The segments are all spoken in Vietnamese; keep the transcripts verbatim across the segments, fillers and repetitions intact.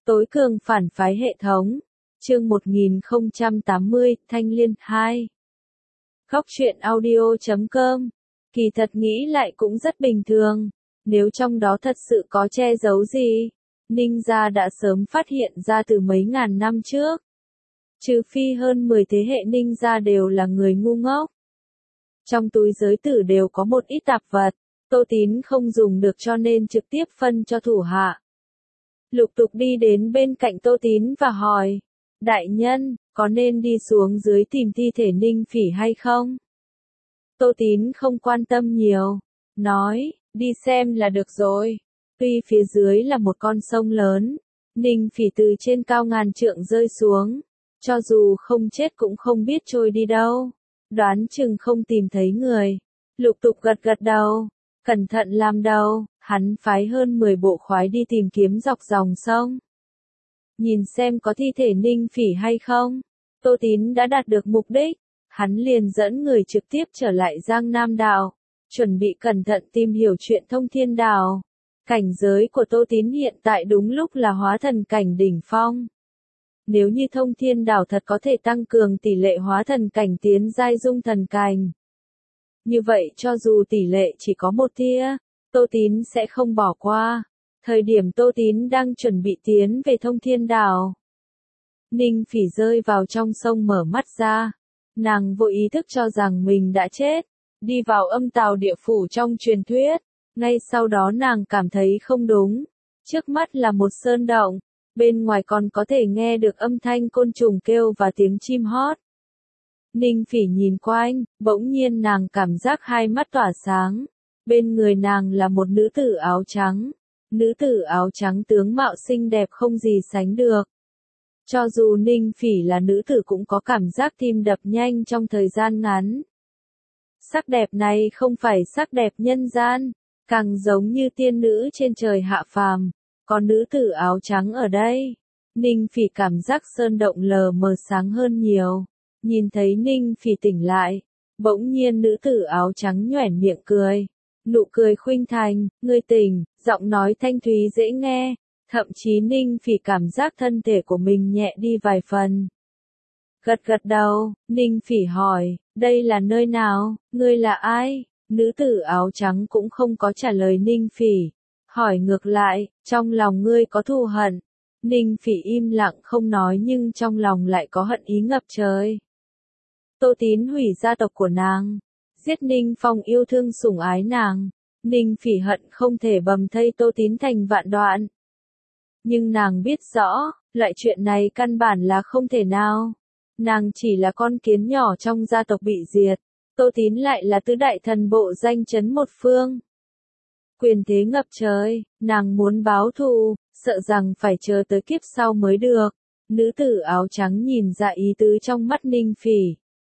Tối cường phản phái hệ thống. Chương một nghìn không trăm tám mươi, Thanh Liên hai. Góc truyện audio chấm com. Kỳ thật nghĩ lại cũng rất bình thường. Nếu trong đó thật sự có che giấu gì, Ninh gia đã sớm phát hiện ra từ mấy ngàn năm trước. Trừ phi hơn mười thế hệ Ninh gia đều là người ngu ngốc. Trong túi giới tử đều có một ít tạp vật, Tô Tín không dùng được cho nên trực tiếp phân cho thủ hạ. Lục tục đi đến bên cạnh Tô Tín và hỏi, đại nhân, có nên đi xuống dưới tìm thi thể Ninh Phỉ hay không? Tô Tín không quan tâm nhiều, nói, đi xem là được rồi. Tuy phía dưới là một con sông lớn, Ninh Phỉ từ trên cao ngàn trượng rơi xuống, cho dù không chết cũng không biết trôi đi đâu, đoán chừng không tìm thấy người. Lục tục gật gật đầu, cẩn thận làm đầu, hắn phái hơn mười bộ khoái đi tìm kiếm dọc dòng sông. Nhìn xem có thi thể Ninh Phỉ hay không. Tô Tín đã đạt được mục đích, hắn liền dẫn người trực tiếp trở lại Giang Nam Đảo, chuẩn bị cẩn thận tìm hiểu chuyện Thông Thiên Đảo. Cảnh giới của Tô Tín hiện tại đúng lúc là hóa thần cảnh đỉnh phong. Nếu như Thông Thiên Đảo thật có thể tăng cường tỷ lệ hóa thần cảnh tiến giai dung thần cảnh, như vậy cho dù tỷ lệ chỉ có một tia, Tô Tín sẽ không bỏ qua. Thời điểm Tô Tín đang chuẩn bị tiến về Thông Thiên Đảo, Ninh Phỉ rơi vào trong sông mở mắt ra. Nàng vô ý thức cho rằng mình đã chết, đi vào âm tào địa phủ trong truyền thuyết. Ngay sau đó nàng cảm thấy không đúng. Trước mắt là một sơn động, bên ngoài còn có thể nghe được âm thanh côn trùng kêu và tiếng chim hót. Ninh Phỉ nhìn quanh, bỗng nhiên nàng cảm giác hai mắt tỏa sáng. Bên người nàng là một nữ tử áo trắng. Nữ tử áo trắng tướng mạo xinh đẹp không gì sánh được. Cho dù Ninh Phỉ là nữ tử cũng có cảm giác tim đập nhanh trong thời gian ngắn. Sắc đẹp này không phải sắc đẹp nhân gian, càng giống như tiên nữ trên trời hạ phàm. Có nữ tử áo trắng ở đây, Ninh Phỉ cảm giác sơn động lờ mờ sáng hơn nhiều. Nhìn thấy Ninh Phỉ tỉnh lại, bỗng nhiên nữ tử áo trắng nhoẻn miệng cười. Nụ cười khuynh thành, ngươi tỉnh, giọng nói thanh thúy dễ nghe, thậm chí Ninh Phỉ cảm giác thân thể của mình nhẹ đi vài phần. Gật gật đầu, Ninh Phỉ hỏi, đây là nơi nào, ngươi là ai? Nữ tử áo trắng cũng không có trả lời Ninh Phỉ, hỏi ngược lại, trong lòng ngươi có thù hận? Ninh Phỉ im lặng không nói nhưng trong lòng lại có hận ý ngập trời. Tô Tín hủy gia tộc của nàng, giết Ninh Phong yêu thương sủng ái nàng, Ninh Phỉ hận không thể bầm thây Tô Tín thành vạn đoạn. Nhưng nàng biết rõ, loại chuyện này căn bản là không thể nào. Nàng chỉ là con kiến nhỏ trong gia tộc bị diệt, Tô Tín lại là tứ đại thần bộ danh chấn một phương. Quyền thế ngập trời, nàng muốn báo thù, sợ rằng phải chờ tới kiếp sau mới được. Nữ tử áo trắng nhìn ra ý tứ trong mắt Ninh Phỉ.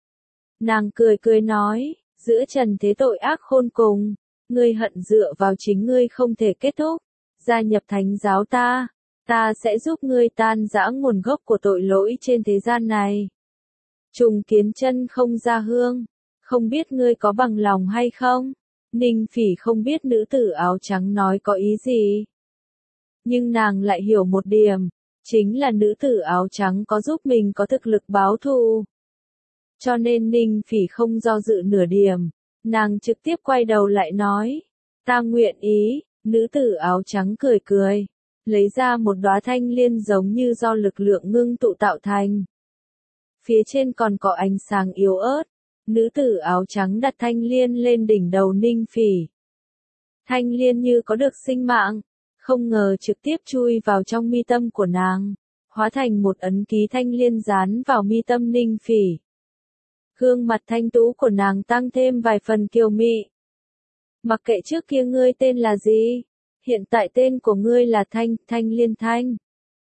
Nàng cười cười nói, giữa trần thế tội ác khôn cùng, ngươi hận dựa vào chính ngươi không thể kết thúc, gia nhập thánh giáo ta, ta sẽ giúp ngươi tan rã nguồn gốc của tội lỗi trên thế gian này. Trùng kiến chân không ra hương, không biết ngươi có bằng lòng hay không? Ninh Phỉ không biết nữ tử áo trắng nói có ý gì. Nhưng nàng lại hiểu một điểm, chính là nữ tử áo trắng có giúp mình có thực lực báo thù. Cho nên Ninh Phỉ không do dự nửa điểm, nàng trực tiếp quay đầu lại nói, ta nguyện ý. Nữ tử áo trắng cười cười, lấy ra một đóa thanh liên giống như do lực lượng ngưng tụ tạo thành. Phía trên còn có ánh sáng yếu ớt, nữ tử áo trắng đặt thanh liên lên đỉnh đầu Ninh Phỉ. Thanh liên như có được sinh mạng, không ngờ trực tiếp chui vào trong mi tâm của nàng, hóa thành một ấn ký thanh liên dán vào mi tâm Ninh Phỉ. Gương mặt thanh tú của nàng tăng thêm vài phần kiều mị. Mặc kệ trước kia ngươi tên là gì, hiện tại tên của ngươi là Thanh, Thanh Liên Thanh.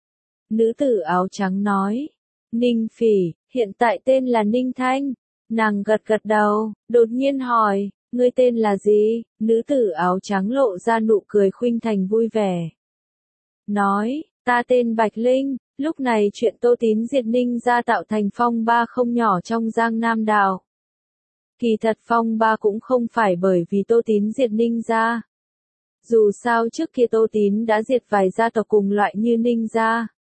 Nữ tử áo trắng nói, Ninh Phỉ, hiện tại tên là Ninh Thanh. Nàng gật gật đầu, đột nhiên hỏi, ngươi tên là gì? Nữ tử áo trắng lộ ra nụ cười khuynh thành vui vẻ. Nói, ta tên Bạch Linh. Lúc này chuyện Tô Tín diệt Ninh gia tạo thành phong ba không nhỏ trong Giang Nam Đảo. Kỳ thật phong ba cũng không phải bởi vì Tô Tín diệt Ninh gia. Dù sao trước kia Tô Tín đã diệt vài gia tộc cùng loại như Ninh gia.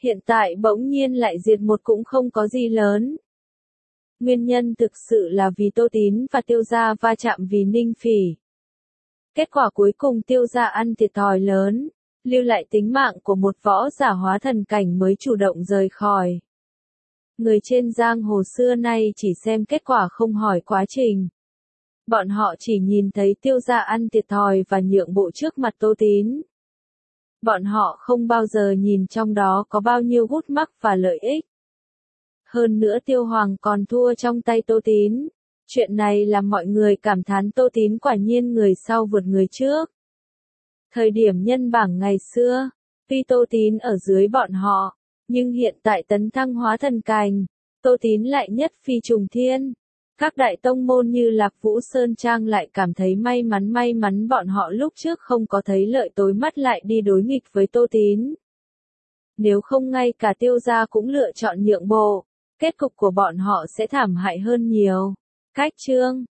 Hiện tại bỗng nhiên lại diệt một cũng không có gì lớn. Nguyên nhân thực sự là vì Tô Tín và Tiêu gia va chạm vì Ninh Phỉ. Kết quả cuối cùng Tiêu gia ăn thiệt thòi lớn, lưu lại tính mạng của một võ giả hóa thần cảnh mới chủ động rời khỏi. Người trên giang hồ xưa nay chỉ xem kết quả không hỏi quá trình. Bọn họ chỉ nhìn thấy Tiêu gia ăn thiệt thòi và nhượng bộ trước mặt Tô Tín. Bọn họ không bao giờ nhìn trong đó có bao nhiêu gút mắc và lợi ích. Hơn nữa Tiêu Hoàng còn thua trong tay Tô Tín. Chuyện này làm mọi người cảm thán Tô Tín quả nhiên người sau vượt người trước. Thời điểm nhân bảng ngày xưa, tuy Tô Tín ở dưới bọn họ, nhưng hiện tại tấn thăng hóa thần cảnh, Tô Tín lại nhất phi trùng thiên. Các đại tông môn như Lạc Vũ Sơn Trang lại cảm thấy may mắn may mắn bọn họ lúc trước không có thấy lợi tối mắt lại đi đối nghịch với Tô Tín. Nếu không ngay cả Tiêu gia cũng lựa chọn nhượng bộ, kết cục của bọn họ sẽ thảm hại hơn nhiều. Cách chương